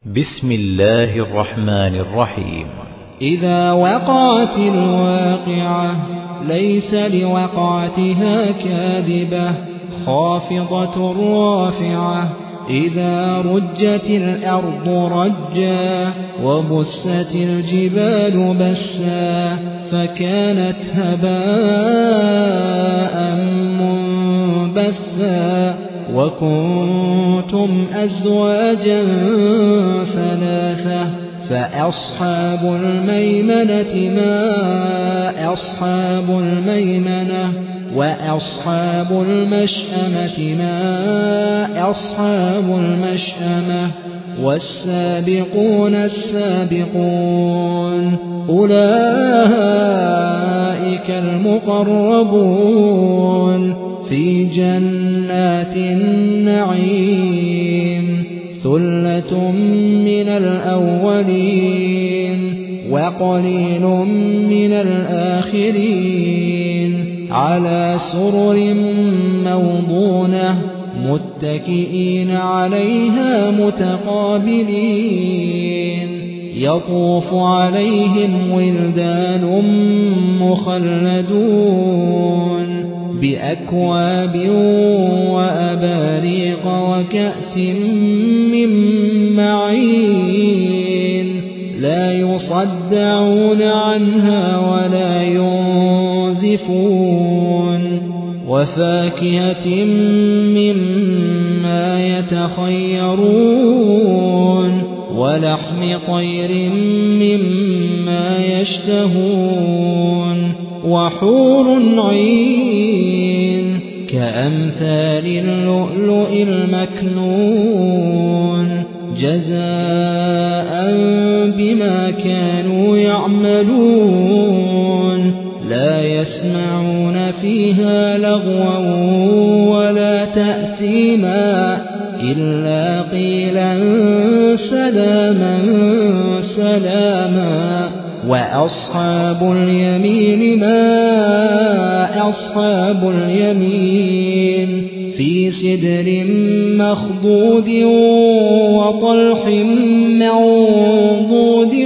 بسم الله الرحمن الرحيم. إذا وقعت الواقعة ليس لوقعتها كاذبة خافضة رافعة. إذا رجت الأرض رجا وبست الجبال بسا فكانت هباء منبثا وكنتم أزواجا ثلاثة فأصحاب الميمنة ما أصحاب الميمنة وأصحاب المشأمة ما أصحاب المشأمة والسابقون السابقون أولئك المقربون في جنات النعيم ثلة من الأولين وقليل من الآخرين على سرر موضونة متكئين عليها متقابلين يطوف عليهم ولدان مخلدون بأكواب وأباريق وكأس من معين لا يصدعون عنها ولا ينزفون وفاكهة مما يتخيرون ولحم طير مما يشتهون وحور عين كأمثال اللؤلؤ المكنون جزاء بما كانوا يعملون لا يسمعون فيها لغوا ولا تأثيما إلا قيلا سلاما سلاما وأصحاب اليمين ما أصحاب اليمين في سدر مخضود وطلح منضود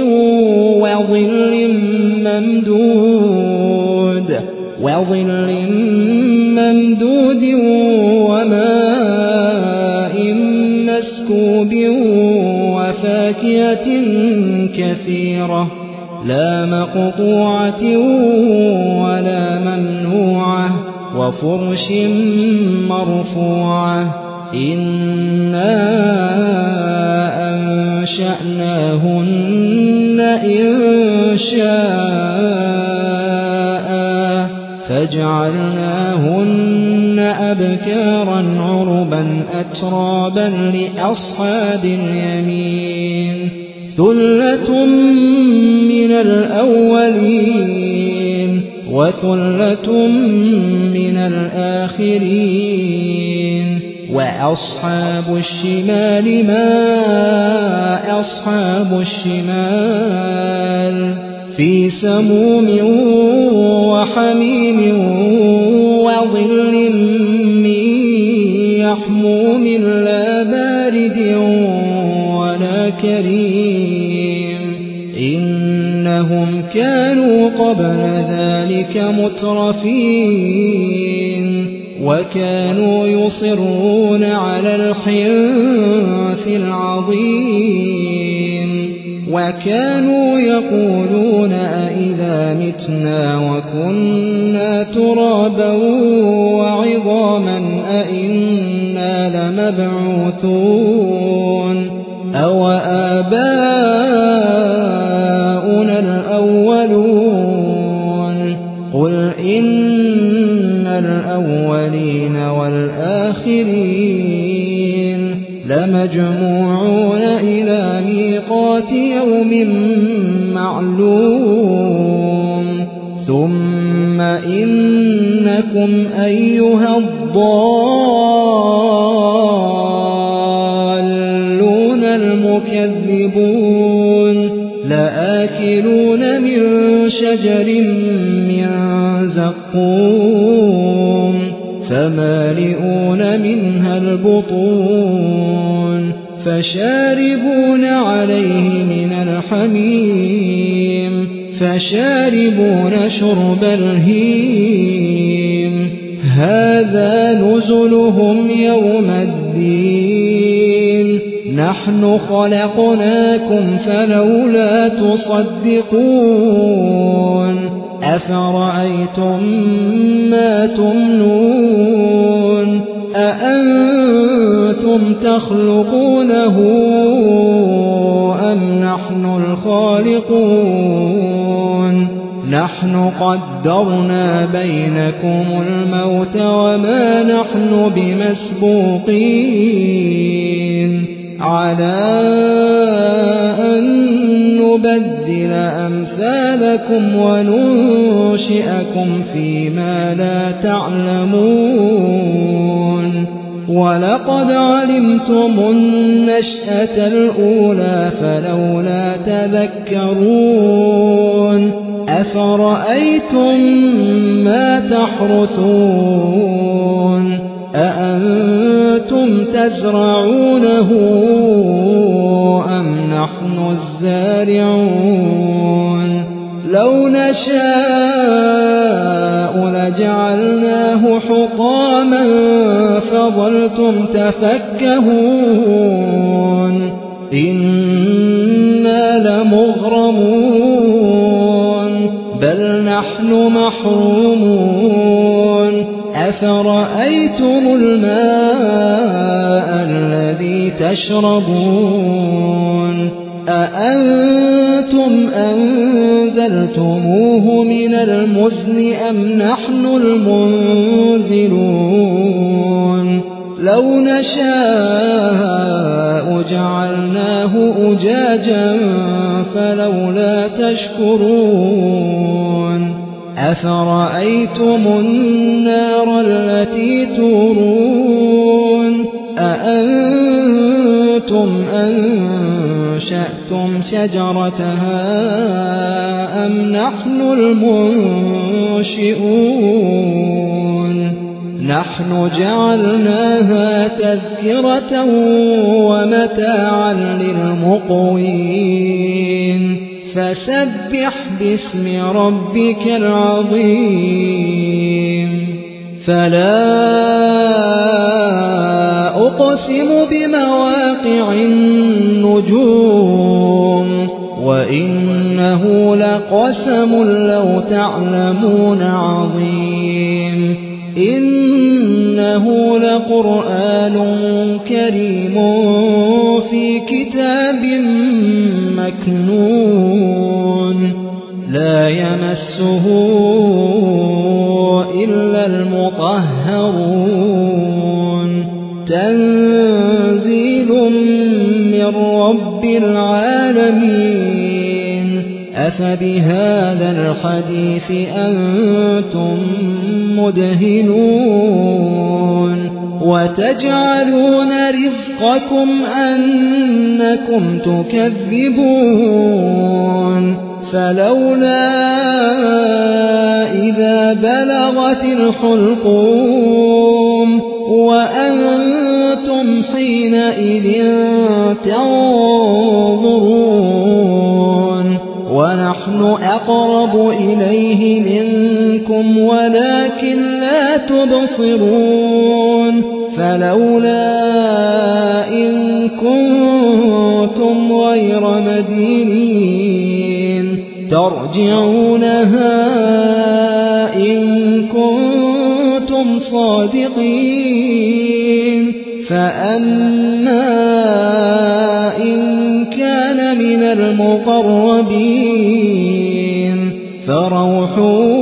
وظل ممدود وماء مسكوب وفاكهة كثيرة لا مقطوعة ولا ممنوعة وفرش مرفوعة إنا أنشأناهن إنشاء فجعلناهن أبكارا عربا أترابا لأصحاب اليمين ثلة من الأولين وثلة من الآخرين وأصحاب الشمال ما أصحاب الشمال في سموم وحميم وظل من يحموم لا بارد ولا كريم إنهم كانوا قبل ذلك مترفين وكانوا يصرون على الحنث العظيم وكانوا يقولون أئذا متنا وكنا ترابا وعظاما أئنا لمبعوثون أو آباؤنا الأولون قل إن الأولين والآخرين لمجموعون إلى ميقات يوم معلوم ثم إنكم أيها الضالون المكذبون لآكلون من شجر من زقوم فمالئون منها البطون فشاربون عليه من الحميم فشاربون شرب الهيم هذا نزلهم يوم الدين نحن خلقناكم فلولا تصدقون أفرأيتم ما تمنون أأنتم تخلقونه أم نحن الخالقون نحن قدرنا بينكم الموت وما نحن بمسبوقين على أن نبدل أمثالكم وننشئكم فيما لا تعلمون ولقد علمتم النشأة الأولى فلولا تذكرون أفرأيتم ما تحرثون أأنتم تزرعونه أم نحن الزارعون لو نشاء لجعلناه حطاما فظلتم تفكهون إنا لمغرمون بل نحن محرومون أفرأيتم الماء الذي تشربون أأنتم أنزلتموه من المزن أم نحن المنزلون لو نشاء جعلناه أجاجا فلولا تشكرون أفرأيتم النار التي تورون أأنتم أنشأتم شجرتها أم نحن المنشئون نحن جعلناها تذكرة ومتاعا للمقوين فسبح باسم ربك العظيم فلا أقسم بمواقع النجوم وإنه لقسم لو تعلمون عظيم إنه لقرآن كريم في كتاب مكنون لا يمسه إلا المطهرون تنزيل من رب العالمين أفبهذا الحديث أنتم مدهنون وتجعلون رزقكم أنكم تكذبون فلولا إذا بلغت الحلقوم وأنتم حينئذ تنظرون ونحن أقرب إليه منكم ولكن لا تبصرون فلولا إن كنتم غير مدينين ترجعونها إن كنتم صادقين فأما إن كان من المقربين فروح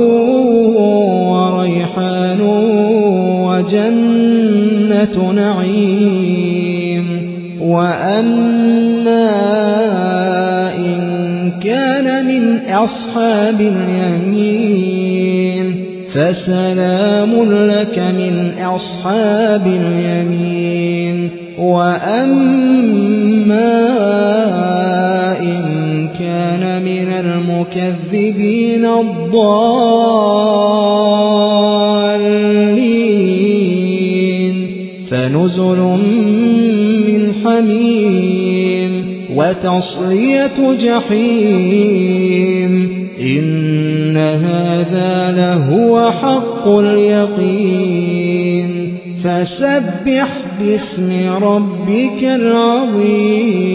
وريحان وجنة نعيم وأما إن كان من أصحاب اليمين فسلام لك من أصحاب اليمين وأما إن كان من المكذبين الضالين فنزل نزل من حميم وتصلية جحيم إن هذا لهو حق اليقين فسبح باسم ربك العظيم